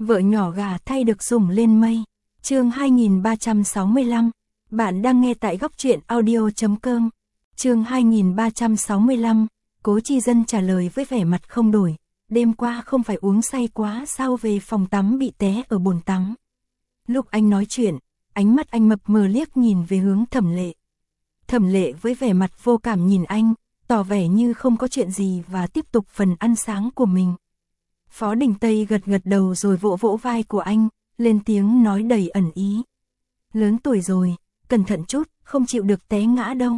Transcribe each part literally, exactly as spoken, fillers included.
Vợ nhỏ gà thay được sủng lên mây. Chương hai nghìn ba trăm sáu mươi lăm. Bạn đang nghe tại góc truyện audio chấm com. Chương hai nghìn ba trăm sáu mươi lăm. Cố Chi Dân trả lời với vẻ mặt không đổi. Đêm qua không phải uống say quá sao về phòng tắm bị té ở bồn tắm. Lúc anh nói chuyện, ánh mắt anh mập mờ liếc nhìn về hướng Thẩm Lệ. Thẩm Lệ với vẻ mặt vô cảm nhìn anh, tỏ vẻ như không có chuyện gì và tiếp tục phần ăn sáng của mình. Phó Đình Tây gật gật đầu rồi vỗ vỗ vai của anh, lên tiếng nói đầy ẩn ý. Lớn tuổi rồi, cẩn thận chút, không chịu được té ngã đâu.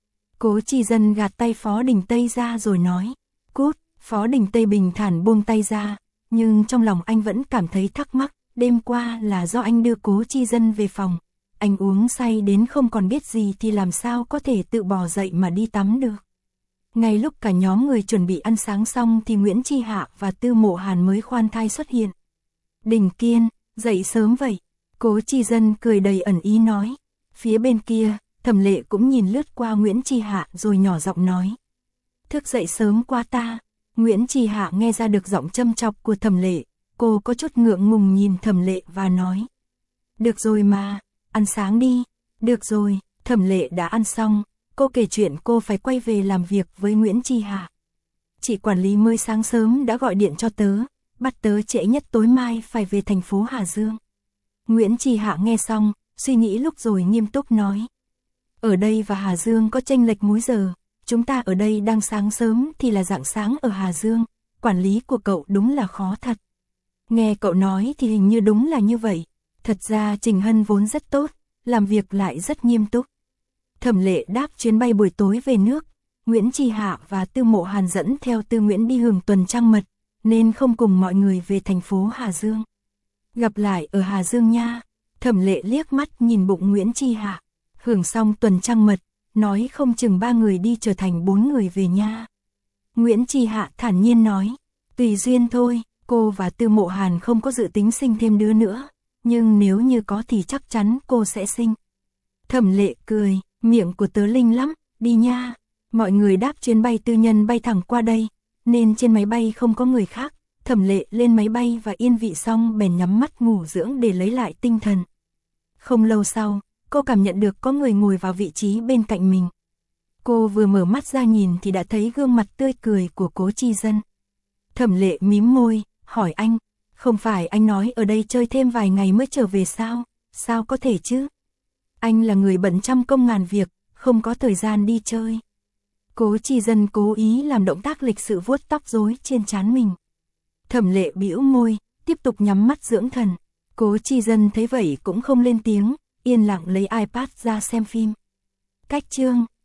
Cố Chi Dân gạt tay Phó Đình Tây ra rồi nói, cút. Phó Đình Tây bình thản buông tay ra, nhưng trong lòng anh vẫn cảm thấy thắc mắc, đêm qua là do anh đưa Cố Chi Dân về phòng. Anh uống say đến không còn biết gì thì làm sao có thể tự bò dậy mà đi tắm được. Ngay lúc cả nhóm người chuẩn bị ăn sáng xong thì Nguyễn Chi Hạ và Tư Mộ Hàn mới khoan thai xuất hiện. Đình Kiên, dậy sớm vậy. Cố Chi Dân cười đầy ẩn ý nói. Phía bên kia, Thẩm Lệ cũng nhìn lướt qua Nguyễn Chi Hạ rồi nhỏ giọng nói. Thức dậy sớm quá ta. Nguyễn Chi Hạ nghe ra được giọng châm chọc của Thẩm Lệ, cô có chút ngượng ngùng nhìn Thẩm Lệ và nói. Được rồi mà, ăn sáng đi. Được rồi, Thẩm Lệ đã ăn xong, cô kể chuyện cô phải quay về làm việc với Nguyễn Chi Hạ. Chị quản lý mới sáng sớm đã gọi điện cho tớ, bắt tớ trễ nhất tối mai phải về thành phố Hà Dương. Nguyễn Chi Hạ nghe xong, suy nghĩ lúc rồi nghiêm túc nói. Ở đây và Hà Dương có chênh lệch múi giờ. Chúng ta ở đây đang sáng sớm thì là rạng sáng ở Hà Dương, quản lý của cậu đúng là khó thật. Nghe cậu nói thì hình như đúng là như vậy. Thật ra Trình Hân vốn rất tốt, làm việc lại rất nghiêm túc. Thẩm Lệ đáp chuyến bay buổi tối về nước, Nguyễn Chi Hạ và Tư Mộ Hàn dẫn theo Tư Nguyễn đi hưởng tuần trăng mật, nên không cùng mọi người về thành phố Hà Dương. Gặp lại ở Hà Dương nha. Thẩm Lệ liếc mắt nhìn bụng Nguyễn Chi Hạ, hưởng xong tuần trăng mật, nói không chừng ba người đi trở thành bốn người về nha. Nguyễn Chi Hạ thản nhiên nói, tùy duyên thôi, cô và Tư Mộ Hàn không có dự tính sinh thêm đứa nữa, nhưng nếu như có thì chắc chắn cô sẽ sinh. Thẩm Lệ cười, miệng của tớ linh lắm, đi nha. Mọi người đáp chuyến bay tư nhân bay thẳng qua đây, nên trên máy bay không có người khác. Thẩm Lệ lên máy bay và yên vị xong bèn nhắm mắt ngủ dưỡng để lấy lại tinh thần. Không lâu sau, cô cảm nhận được có người ngồi vào vị trí bên cạnh mình. Cô vừa mở mắt ra nhìn thì đã thấy gương mặt tươi cười của Cố Chi Dân. Thẩm Lệ mím môi, hỏi anh, không phải anh nói ở đây chơi thêm vài ngày mới trở về sao? Sao có thể chứ? Anh là người bận trăm công ngàn việc, không có thời gian đi chơi. Cố Chi Dân cố ý làm động tác lịch sự vuốt tóc rối trên trán mình. Thẩm Lệ bĩu môi, tiếp tục nhắm mắt dưỡng thần. Cố Chi Dân thấy vậy cũng không lên tiếng, yên lặng lấy iPad ra xem phim. Cách chương